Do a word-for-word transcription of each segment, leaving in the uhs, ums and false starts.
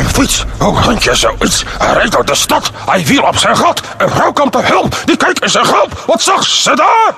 Een fiets, hoe rent je zoiets? Hij reed door de stad, hij viel op zijn gat. Een vrouw kwam te hulp, die keek in zijn grap. Wat zag ze daar?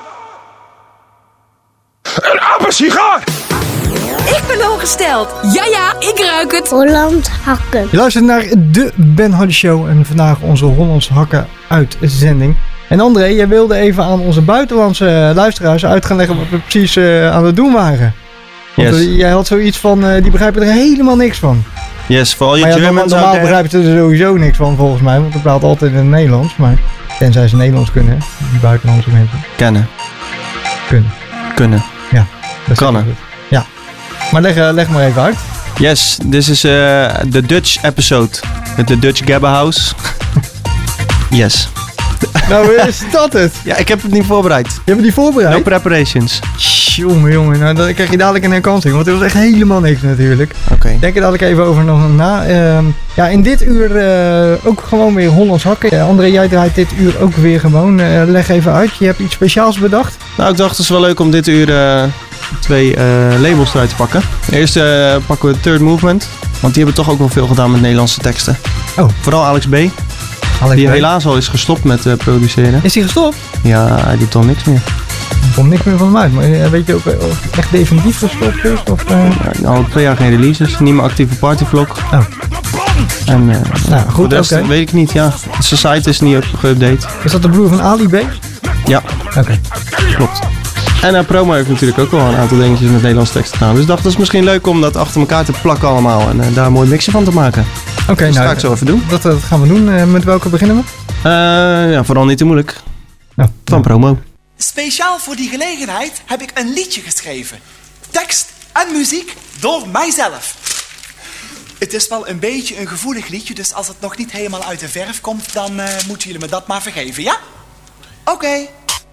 Een apensigaar! Ik ben ongesteld. Ja, ja, ik ruik het. Holland Hakken. Je luistert naar de Ben Hardy Show en vandaag onze Hollandse Hakken uitzending. En André, jij wilde even aan onze buitenlandse luisteraars uit gaan leggen wat we precies uh, aan het doen waren. Want yes. uh, jij had zoiets van, uh, die begrijpen er helemaal niks van. Yes, voor al je maar ja, Germans normaal, normaal begrijpen ze er sowieso niks van volgens mij, want we praten altijd in het Nederlands. Maar tenzij ze Nederlands kunnen, die buitenlandse mensen. Kennen. Kunnen. Kunnen. Ja. Kannen. Ja. Maar leg, uh, leg maar even uit. Yes, this is the uh, Dutch episode. Met de Dutch Gabba House. Yes. Nou, is dat het? Ja, ik heb het niet voorbereid. Je hebt het niet voorbereid? No preparations. Jongen, jongen. Nou, dan krijg je dadelijk een herkansing. Want het was echt helemaal niks natuurlijk. Oké. Okay. Denk er dadelijk even over nog na. Uh, ja, in dit uur uh, ook gewoon weer Hollands Hakken. Uh, André, jij draait dit uur ook weer gewoon. Uh, leg even uit. Je hebt iets speciaals bedacht. Nou, ik dacht het is wel leuk om dit uur uh, twee uh, labels eruit te pakken. Eerst uh, pakken we Third Movement. Want die hebben toch ook wel veel gedaan met Nederlandse teksten. Oh. Vooral Alex B. Alex die B. helaas al is gestopt met uh, produceren. Is hij gestopt? Ja, hij doet al niks meer. Er komt niks meer van hem uit. Maar uh, weet je ook of het echt definitief gestopt is? Of, uh... ja, al twee jaar geen releases. Niet meer actieve partyvlog. Oh. En uh, nou, goed, de rest okay. weet ik niet. Ja. Zijn site is niet geüpdate. Is dat de broer van Ali B? Ja. Oké. Okay. Klopt. En uh, Promo heeft natuurlijk ook wel een aantal dingetjes met Nederlandse teksten gedaan. Dus ik dacht, dat is misschien leuk om dat achter elkaar te plakken allemaal. En uh, daar een mooi mixje van te maken. Oké, okay, dus nou. Dat ga ik zo even doen. Dat, dat gaan we doen. Uh, met welke beginnen we? Uh, ja, vooral niet te moeilijk. Oh, van ja. Promo. Speciaal voor die gelegenheid heb ik een liedje geschreven. Tekst en muziek door mijzelf. Het is wel een beetje een gevoelig liedje, dus als het nog niet helemaal uit de verf komt, dan uh, moeten jullie me dat maar vergeven, ja? Oké. Okay.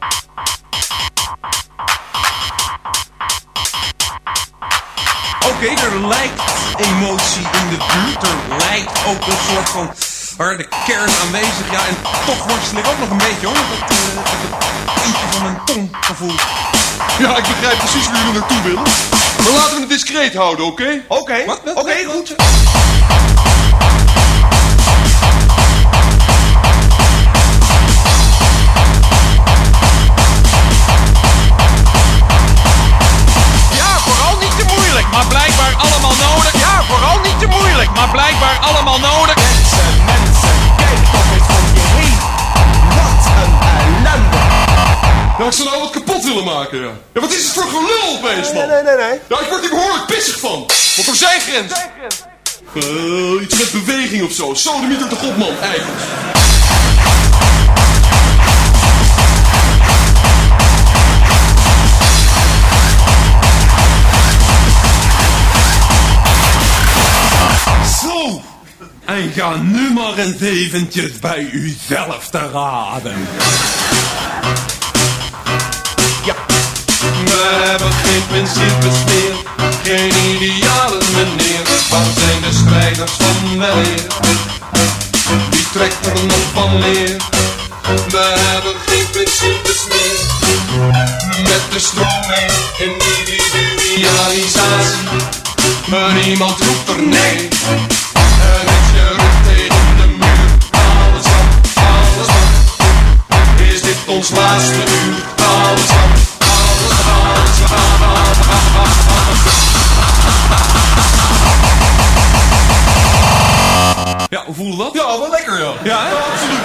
Oké, okay, er lijkt emotie in de buurt. Er lijkt ook een soort van harde kern aanwezig. Ja, en toch worstel ik ook nog een beetje hoor. Dat, uh, dat eentje van mijn tonggevoel. Ja, ik begrijp precies waar jullie naartoe willen. Maar laten we het discreet houden, oké? Okay? Oké, okay. oké, okay, goed. Maar blijkbaar allemaal nodig. Ja, vooral niet te moeilijk, maar blijkbaar allemaal nodig. Mensen, mensen, kijk toch eens om je heen. Wat een ellende. Ja, ik zou nou wat kapot willen maken, ja. Ja, wat is het voor gelul opeens, man? Nee, nee, nee, nee. Ja, ik word hier behoorlijk pissig van. Want er zijn grenzen. Uh, iets met beweging of zo. Sodemieter de god, man, eigenlijk. Zo, en ga nu maar eens eventjes bij uzelf te raden. Ja. We hebben geen principes meer, geen idealen meneer. Waar zijn de strijders van weleer? Wie trekt er nog van leer? We hebben geen principes meer. Met de stroom mee in individualisatie. Maar niemand roept er nee. En met je rug tegen de muur. Alles wat, alles wat. Is dit ons laatste uur? Alles wat, alles wat, alles wat. Ja, hoe voelde dat? Ja, wel lekker, ja. Ja, hè? Ja, absoluut.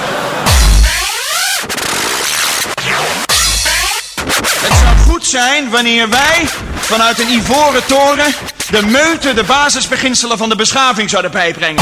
Het zou goed zijn wanneer wij vanuit een ivoren toren de meute, de basisbeginselen van de beschaving zouden bijbrengen.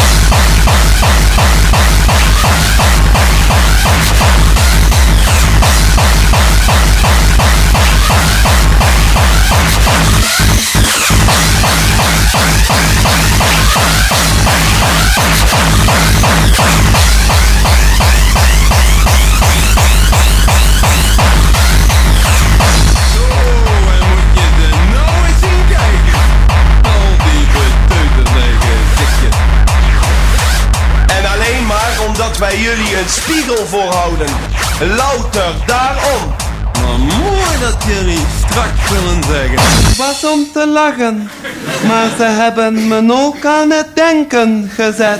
Omdat wij jullie een spiegel voorhouden. Louter daarom. Maar mooi dat jullie straks zullen zeggen. Het was om te lachen, maar ze hebben me ook aan het denken gezet.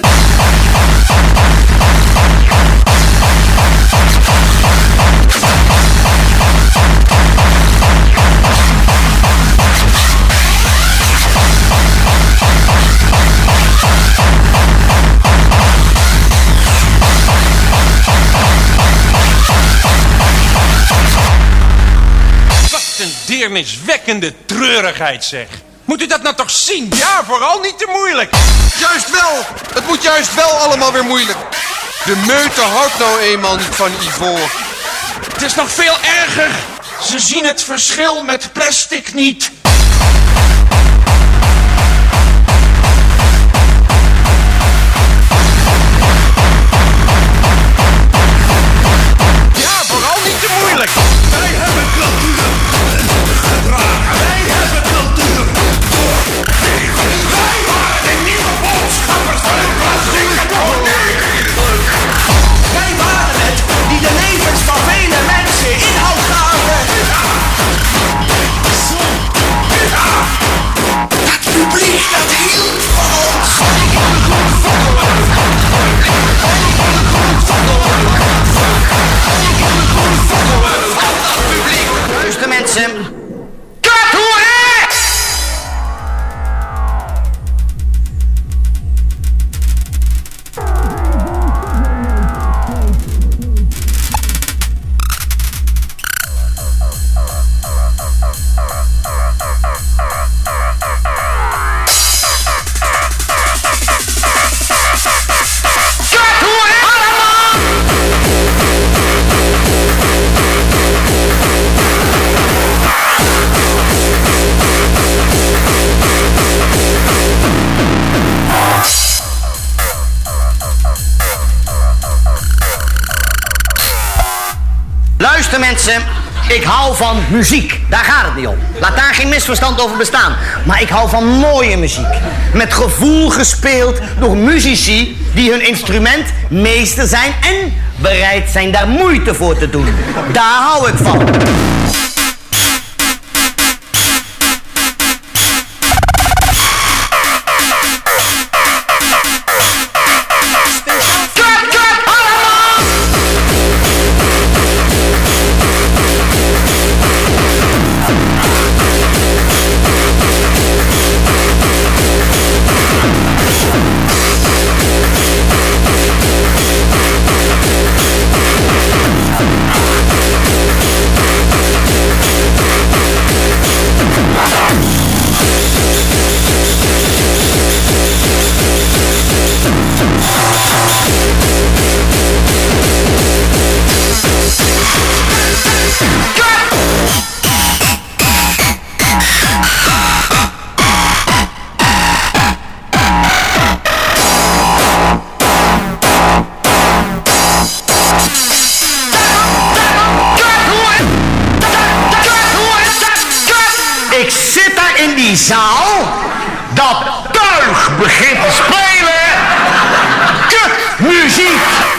Een deerniswekkende treurigheid, zeg. Moet u dat nou toch zien? Ja, vooral niet te moeilijk. Juist wel. Het moet juist wel allemaal weer moeilijk. De meute houdt nou eenmaal niet van ivoor. Het is nog veel erger. Ze zien het verschil met plastic niet. Ja, vooral niet te moeilijk. Wij hebben cultuur gedragen. Wij hebben cultuur doorgegeven. Wij waren de nieuwe boodschappers van het plastic. Wij waren het die de levens van vele mensen inhoud gaven. Zo. Ja. Dat publiek dat hield van ons. Luister mensen. Kathoeren! Luister mensen, ik hou van muziek. Daar gaat het niet om. Laat daar geen misverstand over bestaan. Maar ik hou van mooie muziek. Met gevoel gespeeld door muzici die hun instrument meester zijn en bereid zijn daar moeite voor te doen. Daar hou ik van. Ik zit daar in die zaal, dat tuig begint te spelen. Kut muziek.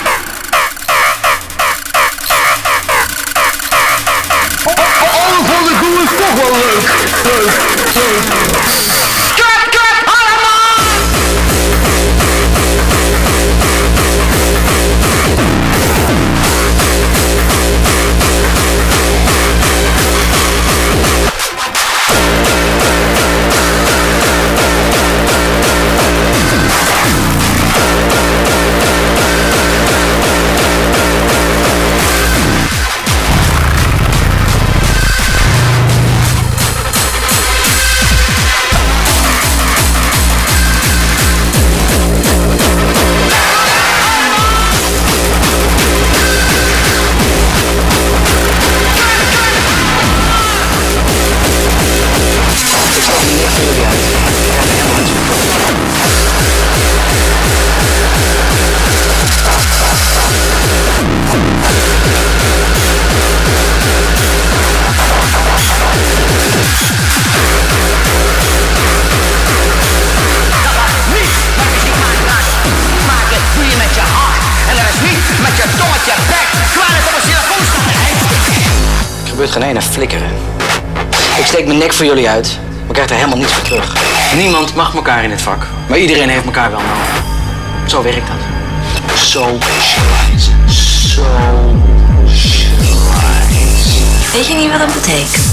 Oh, oh, oh, vond ik doe het toch wel leuk. Leuk, leuk. Kut, kut, allemaal. geen ene flikkeren. Ik steek mijn nek voor jullie uit, maar krijg er helemaal niets voor terug. Niemand mag elkaar in dit vak, maar iedereen heeft elkaar wel nodig. Zo werkt dat. Socializen. Socializen. Weet je niet wat dat betekent?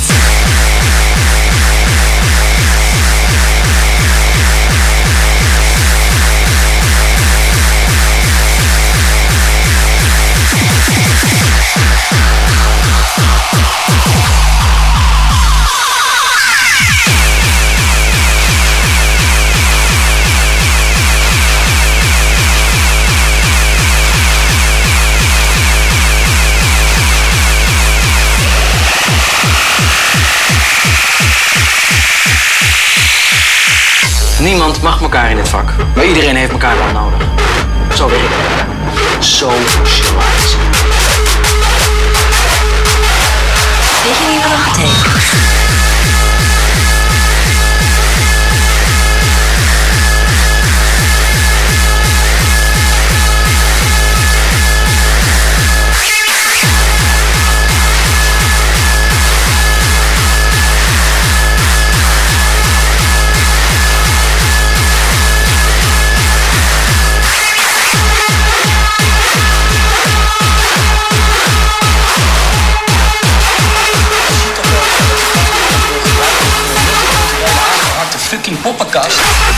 Niemand mag elkaar in dit vak, maar iedereen heeft elkaar wel nodig. Zo werkt het. Socializen. Weet je niet wat dat betekent? Fucking poppenkast.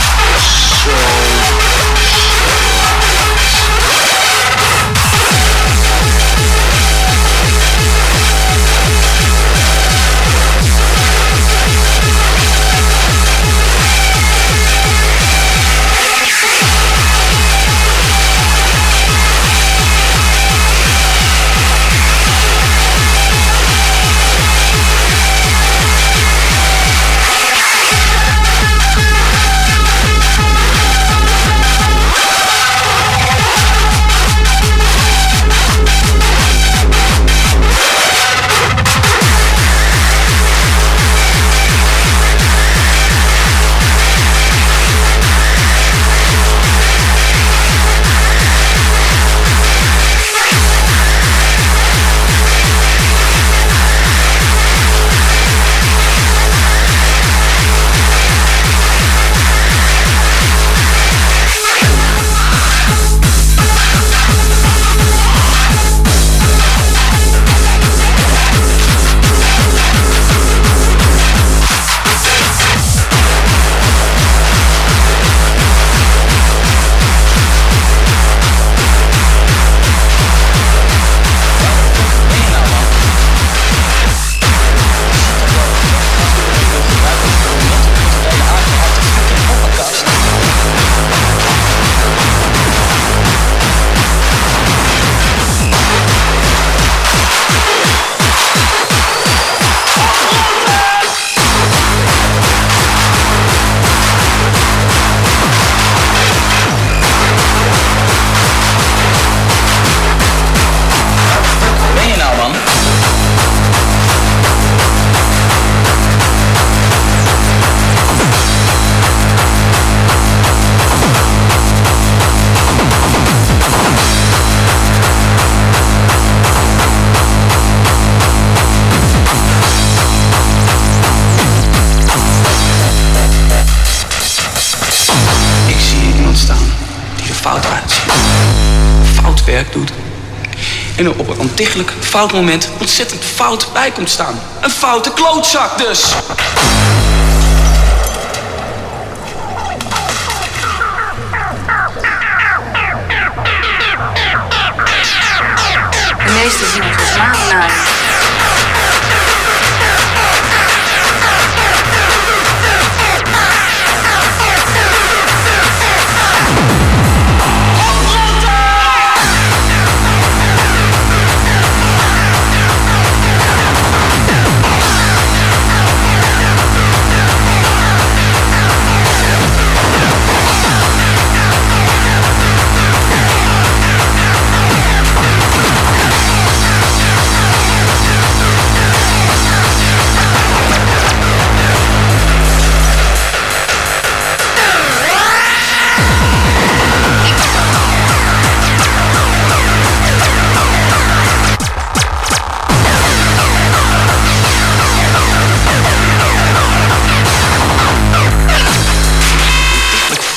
fout uitziet. Fout werk doet. En er op een ontiegelijk fout moment ontzettend fout bij komt staan. Een foute klootzak dus. De meeste zien het als maandenaren.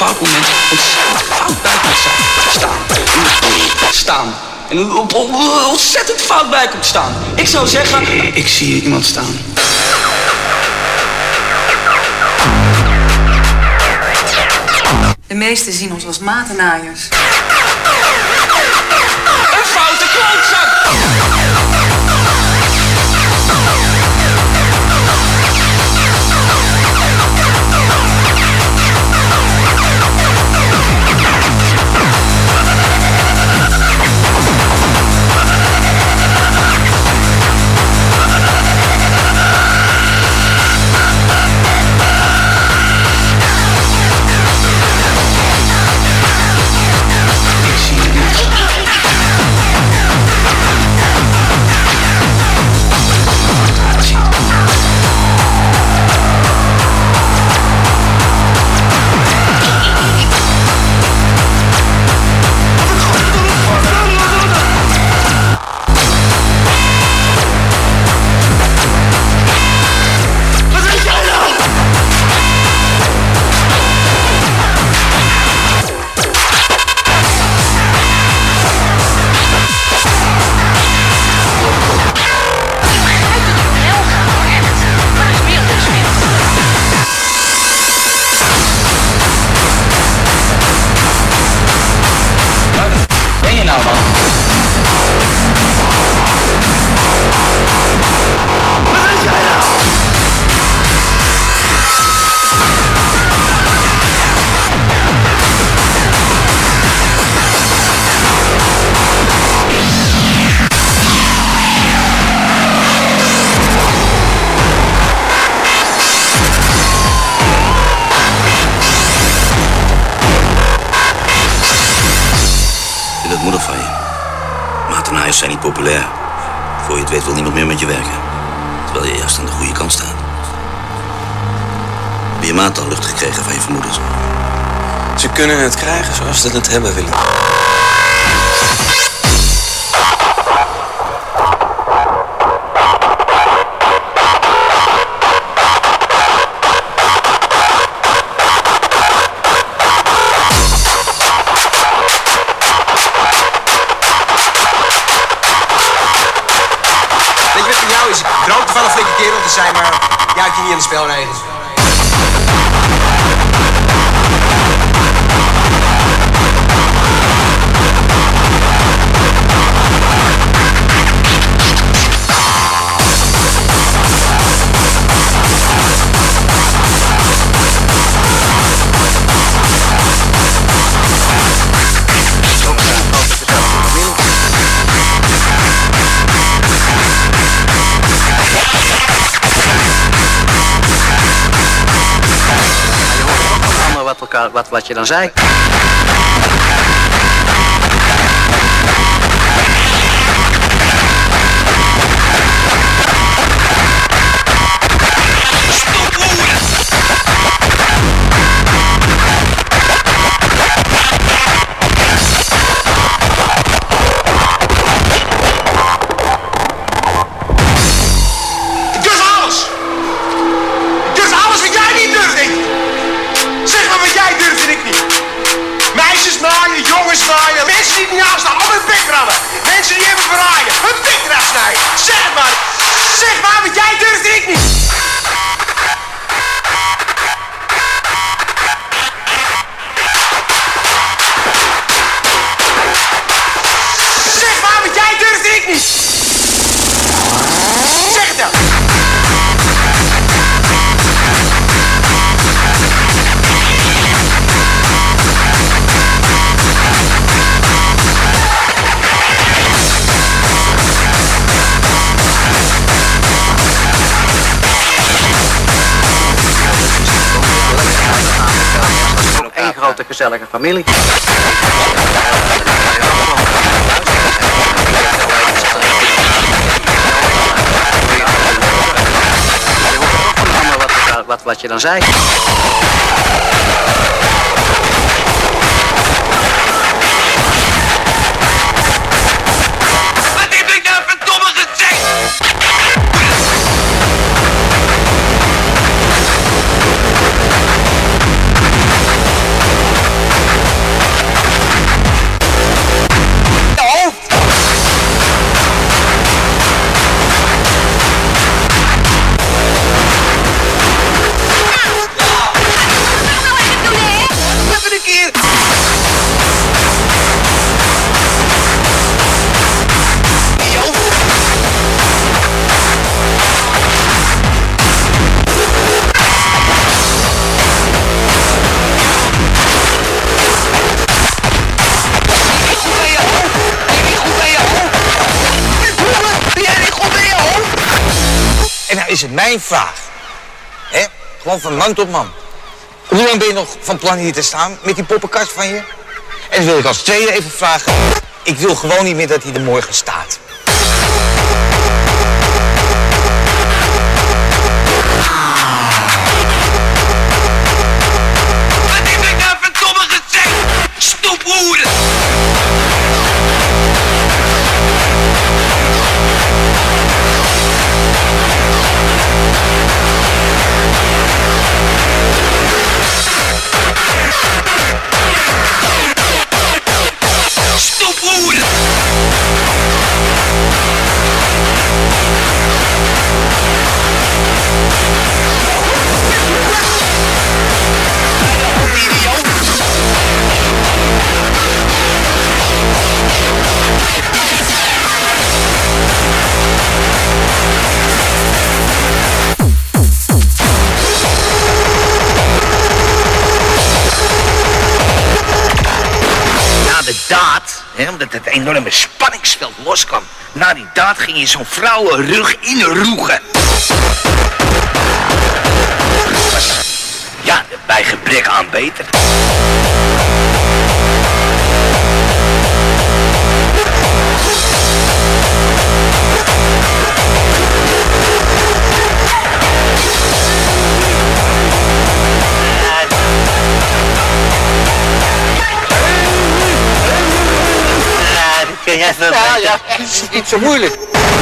fout moment ontzettend fout bij komt staan. Staan. En u op, op, ontzettend fout bij komt staan. Ik zou zeggen, ik zie hier iemand staan. De meesten zien ons als matenaaiers. Een foute klootzak! Zijn niet populair. Voor je het weet wil niemand meer met je werken. Terwijl je juist aan de goede kant staat. Heb je maat al lucht gekregen van je vermoedens? Ze kunnen het krijgen zoals ze het hebben willen. Zijn, maar jij houdt je niet aan de spelregels. Wat, wat je dan zei. Mensen die niet aanstaan, op hun pik rammen. Mensen die hebben verraaien, hun pik eraf snijden. Zeg het maar. Zeg maar, want jij durft en ik niet. Zeg maar, want jij durft en ik niet. Zeg het dan. Eén grote gezellige familie. Wat, wat, wat je dan zei. Wat heb ik nou verdomme gezegd? is het mijn vraag. Hè? Gewoon van man tot man. Hoe lang ben je nog van plan hier te staan met die poppenkast van je? En dan wil ik als tweede even vragen. Ik wil gewoon niet meer dat hij er morgen staat. Wat heb ik nou verdomme gezegd? Stoephoeren! Stoephoeren! De daad, hè, omdat het enorme spanningsveld loskwam. Na die daad ging je zo'n vrouwenrug inroegen. Ja, bij gebrek aan beter. Ken jij dat? Ja, ja, het is niet zo moeilijk.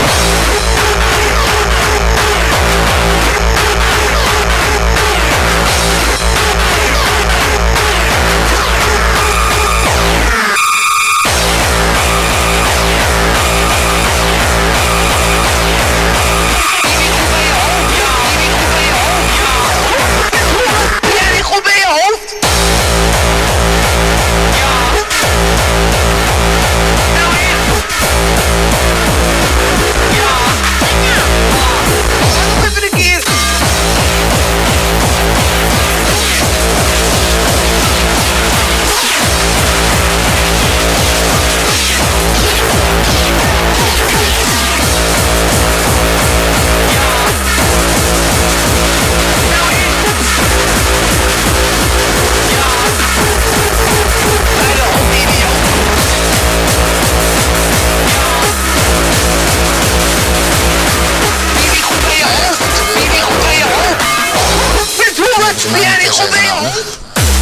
Ben jij niet goed bij je hoofd?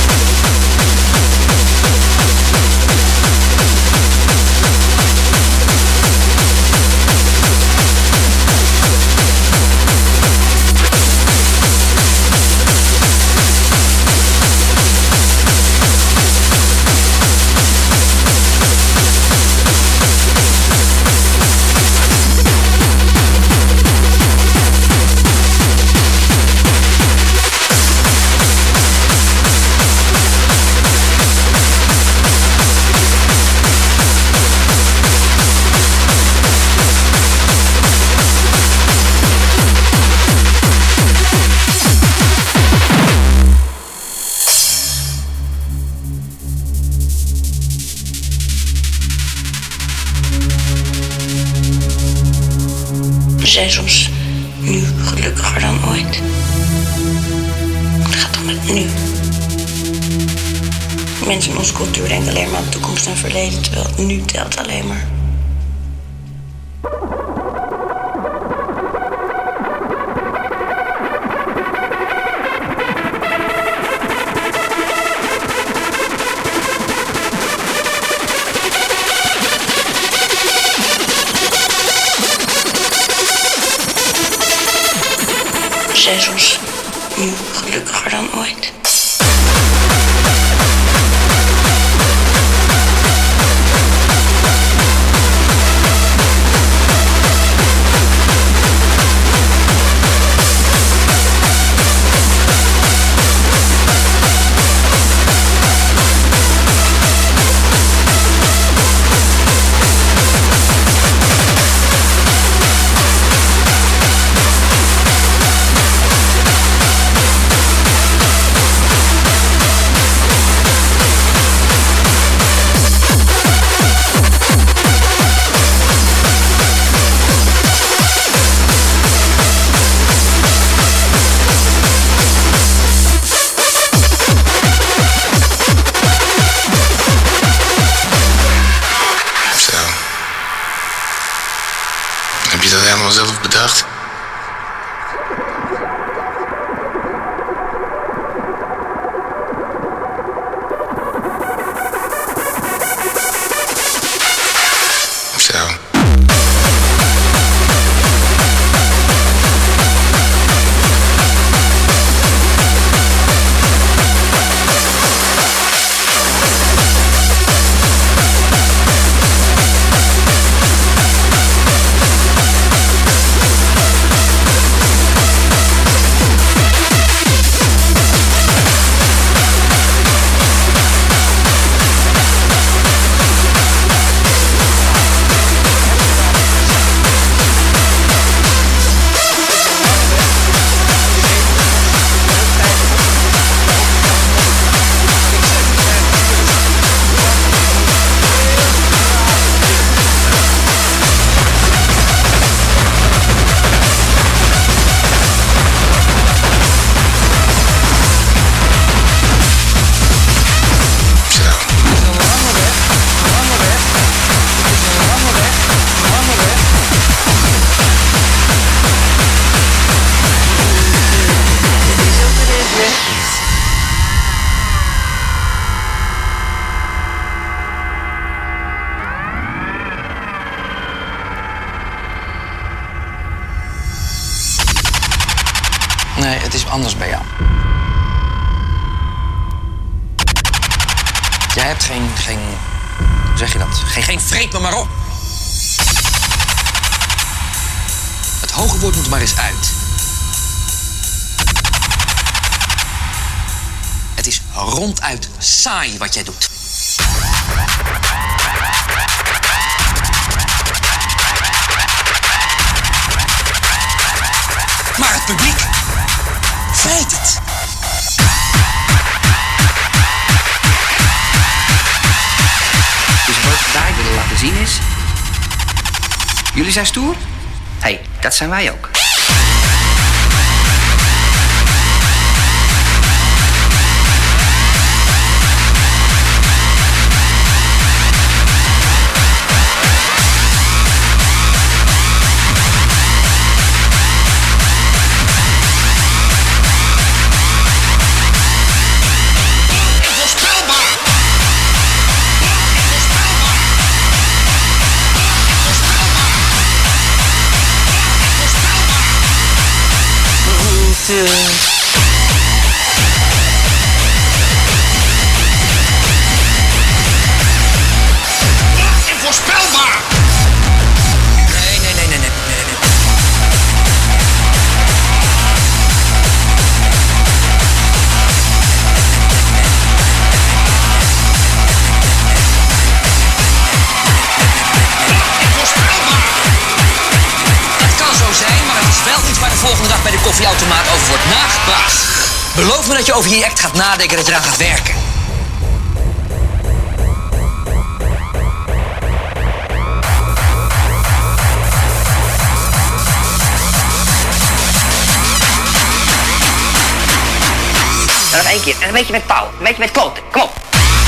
We zijn soms nu gelukkiger dan ooit. Het gaat om het nu. Mensen in onze cultuur denken alleen maar aan toekomst en verleden, terwijl het nu telt alleen maar. We zijn soms nu gelukkiger dan ooit. Nee, het is anders bij jou. Jij hebt geen, geen, hoe zeg je dat? Geen, geen vreet me maar op. Het hoge woord moet er maar eens uit. Het is ronduit saai wat jij doet. Maar het publiek vreet het. Dus wat ik daar willen laten zien is... Jullie zijn stoer? Hé, hey, dat zijn wij ook. Voorspelbaar! Nee, nee, nee, nee, nee, nee, nee. Voorspelbaar! Het kan zo zijn, maar het is wel iets waar de volgende dag bij de koffieautomaat over wordt nagepraat. Beloof me dat je over je act gaat nadenken, dat je eraan gaat werken. En nog één keer. En een beetje met touw. Een beetje met kloten. Kom op.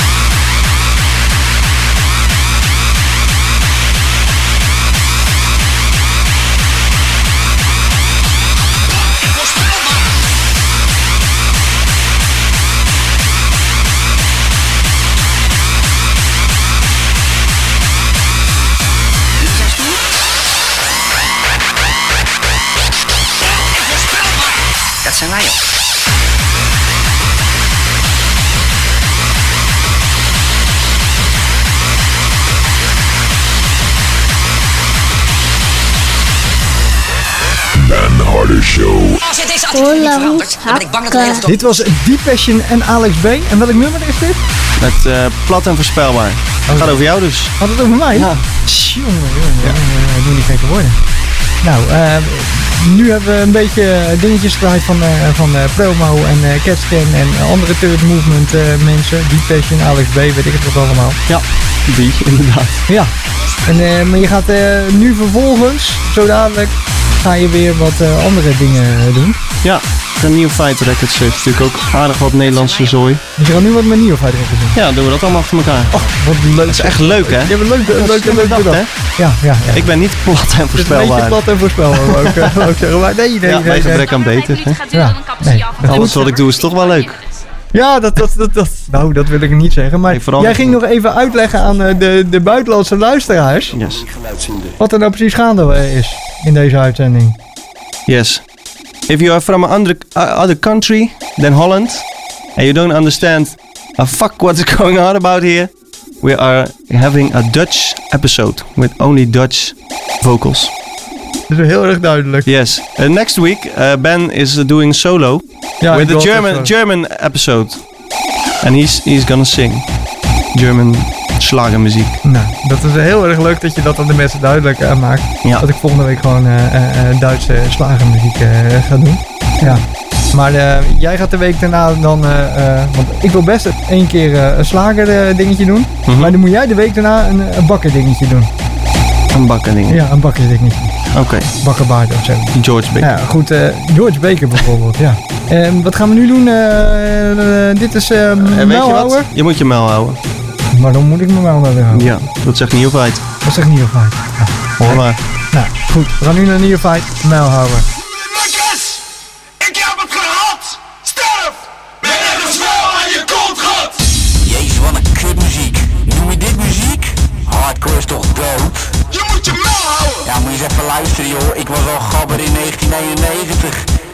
Dat zijn wij ook. Ben Hardy Show. Als je deze attitude niet verandert, dan ben ik bang dat we heel veel... Dit was Deep Passion en Alex B. En welk nummer is dit? Met uh, plat en voorspelbaar. Het gaat over jou dus. Had het over mij? Ja. Jongen, jongen, jongen, ik doe niet gekke worden. Nou, uh, nu hebben we een beetje dingetjes gedraaid van, uh, van uh, Promo en uh, Catscan en uh, andere Third Movement uh, mensen. Deep Passion, Alex B, weet ik het wat allemaal. Ja, die inderdaad. Ja, en, uh, maar je gaat uh, nu vervolgens, zo dadelijk, ga je weer wat uh, andere dingen doen. Ja, de Neo Fight Records heeft natuurlijk ook aardig wat Nederlandse zooi. Dus je gaat nu wat met Neo Fight Records doen? Ja, doen we dat allemaal achter elkaar. Oh, wat leuk. Dat is echt leuk, hè? Ja, wat leuk, leuk, leuk, leuk, leuk, leuk. Ja, ja, ja. Ik ben niet plat en voorspelbaar. Een beetje plat en voorspelbaar, wou ik, wou ik zeggen. Maar nee, nee, ja, nee. bij gebrek aan beter. Hè? Ja, nee. Alles wat ik doe is toch wel leuk. Ja, dat, dat, dat, dat, nou, dat wil ik niet zeggen. Maar jij ging nog even uitleggen aan de, de buitenlandse luisteraars. Yes. Wat er nou precies gaande is in deze uitzending. Yes. If you are from another, uh, other country than Holland and you don't understand a fuck what's going on about here, we are having a Dutch episode with only Dutch vocals. Dat is heel erg duidelijk. Yes. Uh, next week, uh, Ben is uh, doing solo ja, with a German German episode, and he's he's gonna sing German slagermuziek. Nou, dat is heel erg leuk dat je dat aan de mensen duidelijk uh, maakt. Ja. Dat ik volgende week gewoon uh, uh, Duitse slagermuziek uh, ga doen. Ja. Maar uh, jij gaat de week daarna dan, uh, uh, want ik wil best één keer uh, een slager uh, dingetje doen. Mm-hmm. Maar dan moet jij de week daarna een, een bakker dingetje doen. Een bakker dingetje? Ja, een bakker dingetje. Oké. Okay. Bakkerbaard of zo. George Baker. Ja, goed. Uh, George Baker bijvoorbeeld, ja. Uh, wat gaan we nu doen? Uh, uh, dit is uh, uh, Weet je wat? Je moet je mel houden. Waarom moet ik mijn mel nou weer houden? Ja, dat zegt Neo Fight. Dat zegt Neo Fight. Ja. Hoor maar. Nou, goed. We gaan nu naar Neo Fight. Mel houden. Ik heb het gehad! Sterf! Ben er een zwel aan je kont gehad! Jezus, wat een kutmuziek. Noem je dit muziek? Hardcore is toch dood? Je moet je mel houden! Ja, moet je eens even luisteren, joh. Ik was al gabber in negentien eenennegentig.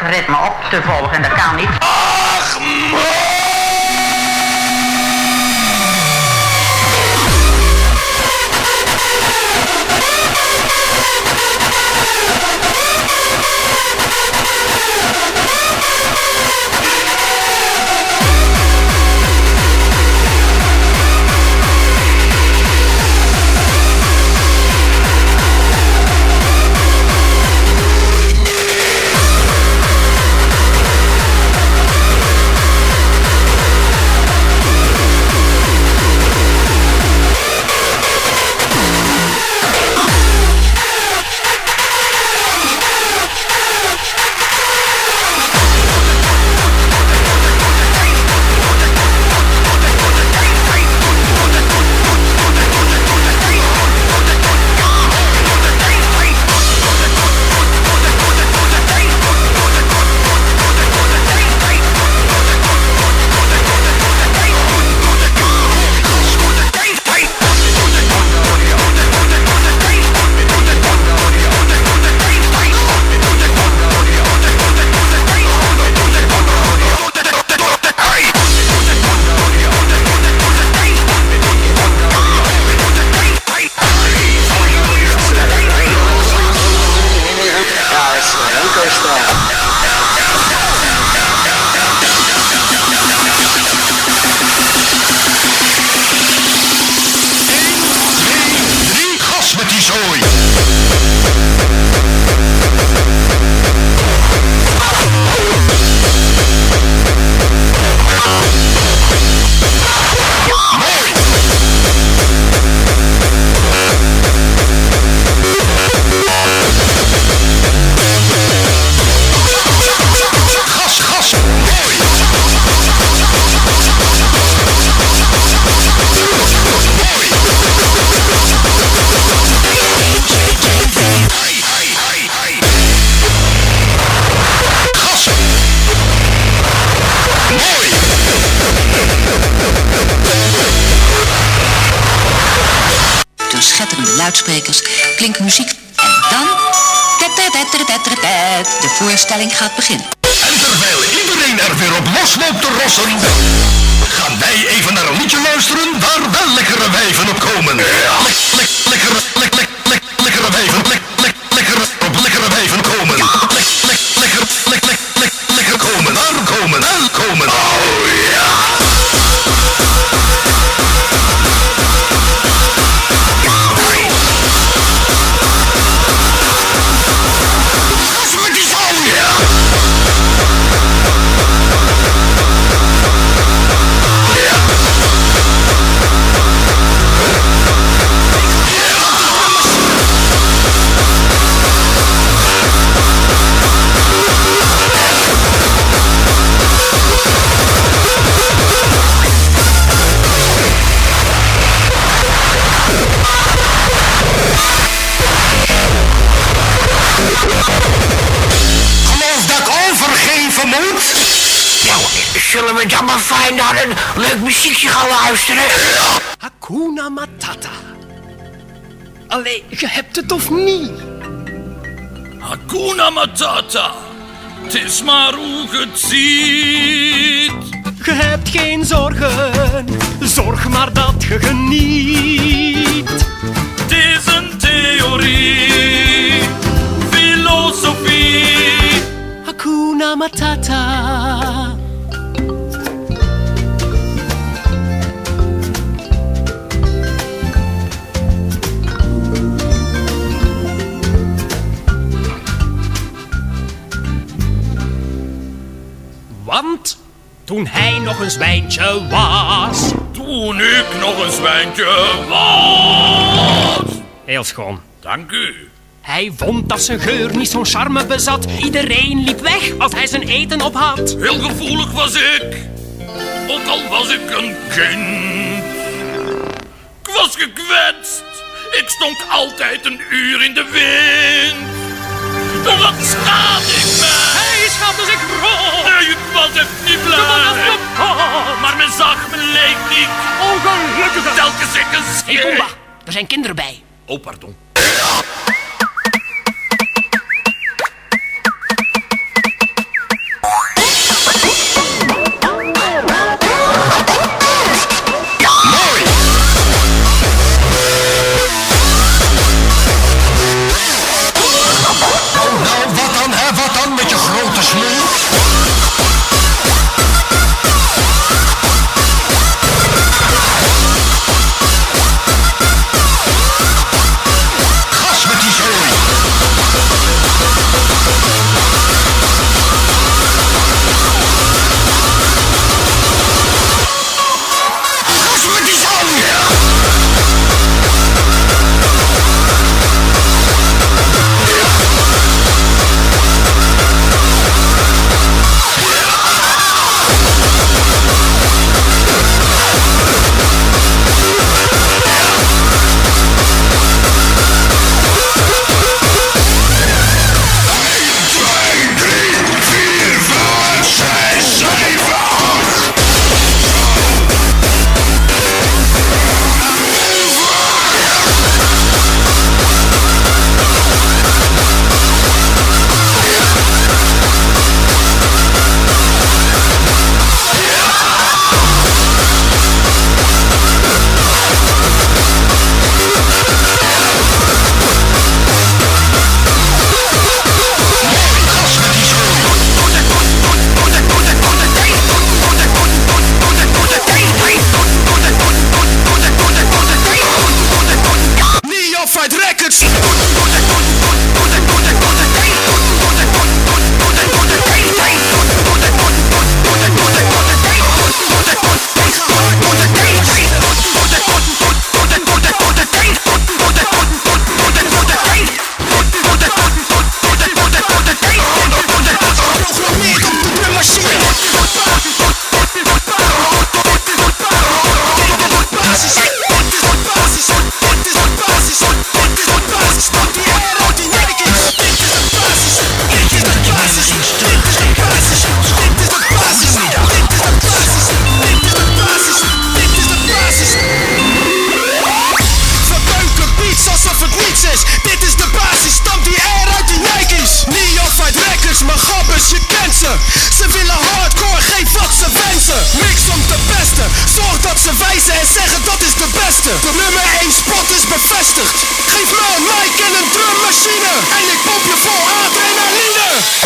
ritme op te volgen. Dat kan niet. Ach, man! Luidsprekers klinkt muziek en dan... De voorstelling gaat beginnen. En terwijl iedereen er weer op los loopt te rossen, gaan wij even naar een liedje luisteren waar wel lekkere wijven op komen. Lek, lek, lekkere, lek, lek, lek, lekkere wijven, lek, lek, lekkere, op lekkere wijven komen. Lek, lek, lekker, lek, lek, lek, lekker komen. Waar komen, wel komen. Oh ja! Zullen we dan maar fijn naar een leuk muziekje gaan luisteren? Hakuna Matata. Allee, je hebt het of niet? Hakuna Matata. Het is maar hoe je het ziet. Je hebt geen zorgen. Zorg maar dat je geniet. Het is een theorie. Filosofie. Hakuna Matata. Want toen hij nog een zwijntje was... Toen ik nog een zwijntje was... Heel schoon. Dank u. Hij vond dat zijn geur niet zo'n charme bezat. Iedereen liep weg als hij zijn eten op had. Heel gevoelig was ik. Ook al was ik een kind. Ik was gekwetst. Ik stonk altijd een uur in de wind. Wat schaam ik me? Hij schaamde zich rood. Nee, ik was echt niet blij. Maar men zag, men leek niet. Ongelukkige. Telkens ik een schreef. Hey Boomba, er zijn kinderen bij. Oh, pardon. Fight Records. Ze willen hardcore, geef wat ze wensen. Mix om te pesten, zorg dat ze wijzen en zeggen dat is de beste. De nummer één spot is bevestigd. Geef me een mic en een drummachine en ik pomp je vol adrenaline.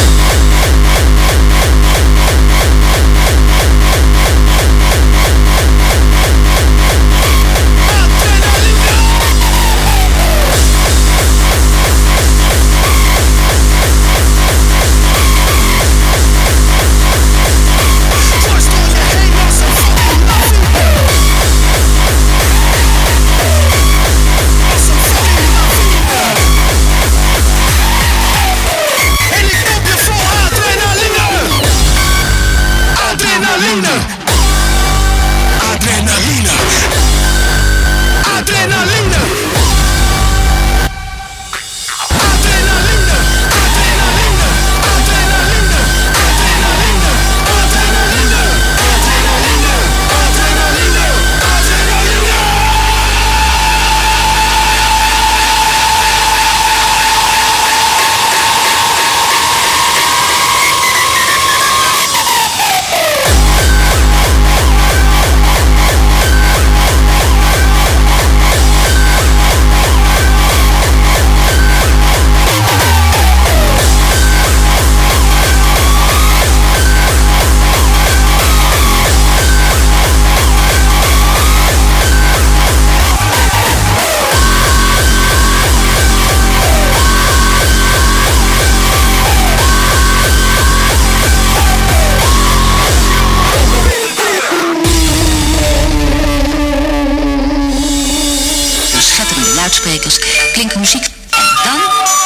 Klinkt muziek en dan...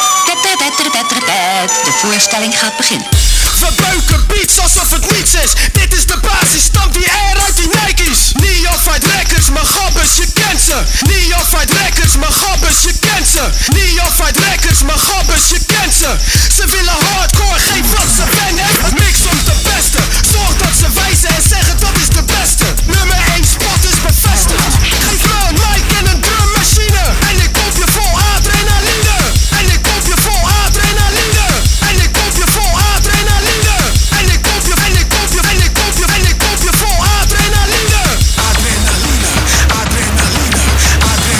De voorstelling gaat beginnen. We beuken beats alsof het niets is. Dit is de basis, stamt die air uit die Nike's. Neo Fight Records, mijn gabbers, je kent ze. Neo Fight Records, mijn gabbers, je kent ze. Neo Fight Records, mijn gabbers, je kent ze. Ze willen hardcore, geef wat ze wennen. Mix om te pesten, zorg dat ze wijzen en zeggen dat is de beste. Nummer één spot is bevestigd. Geef me een mic en een drummachine en ik pomp je vol adrenaline. En ik pomp je vol adrenaline. En ik pomp je vol adrenaline. En ik pomp je, en ik pomp je, en ik pomp je, en ik pomp je vol adrenaline. Adrenaline, adrenaline, adrenaline.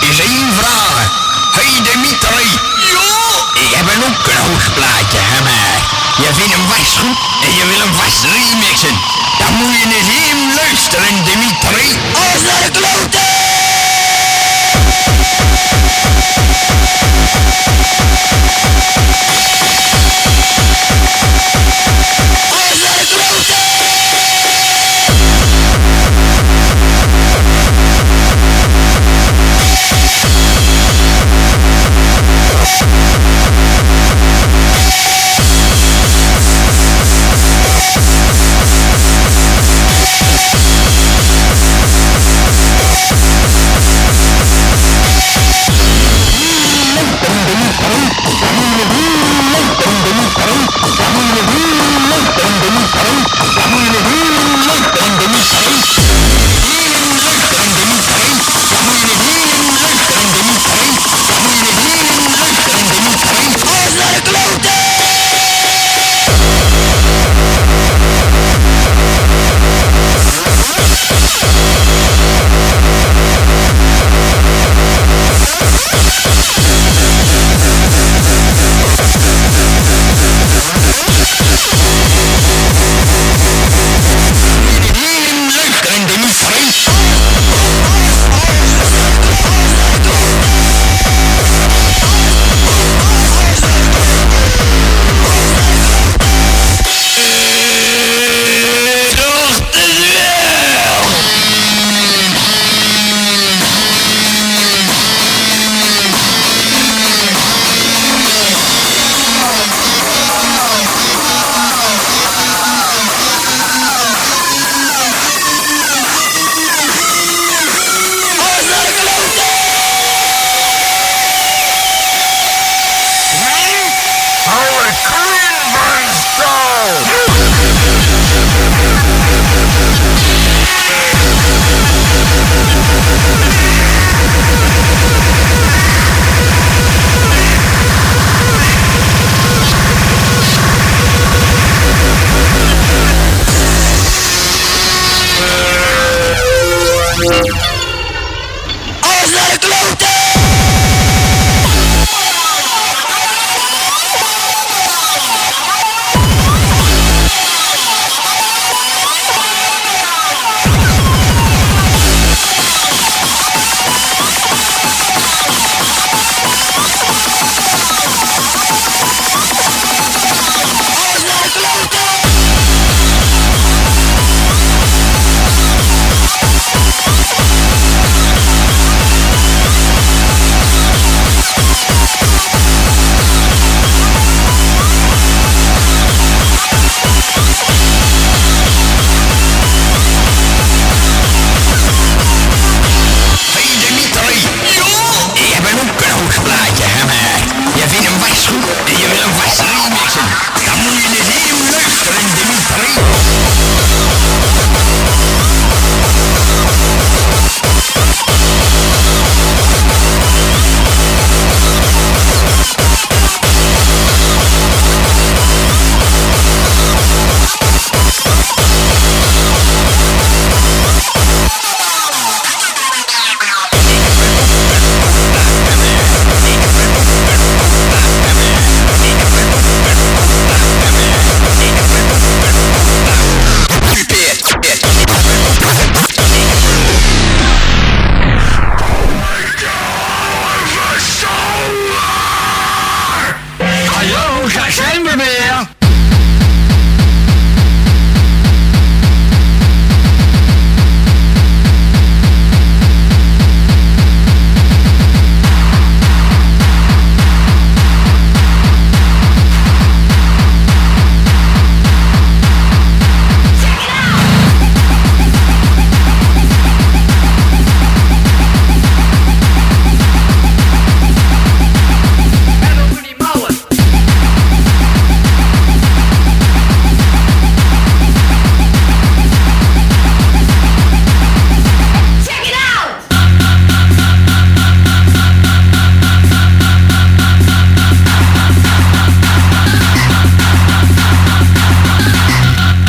eens één vragen. Hey Dimitri. Ja? Ik heb een ook een hoogplaatje, hè maar. Je vindt hem vastgoed en je wil hem vast remixen. Dan moet je eens even luisteren, Dimitri. Alles naar de kloten!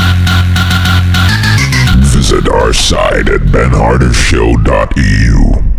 site at ben harder show dot e u.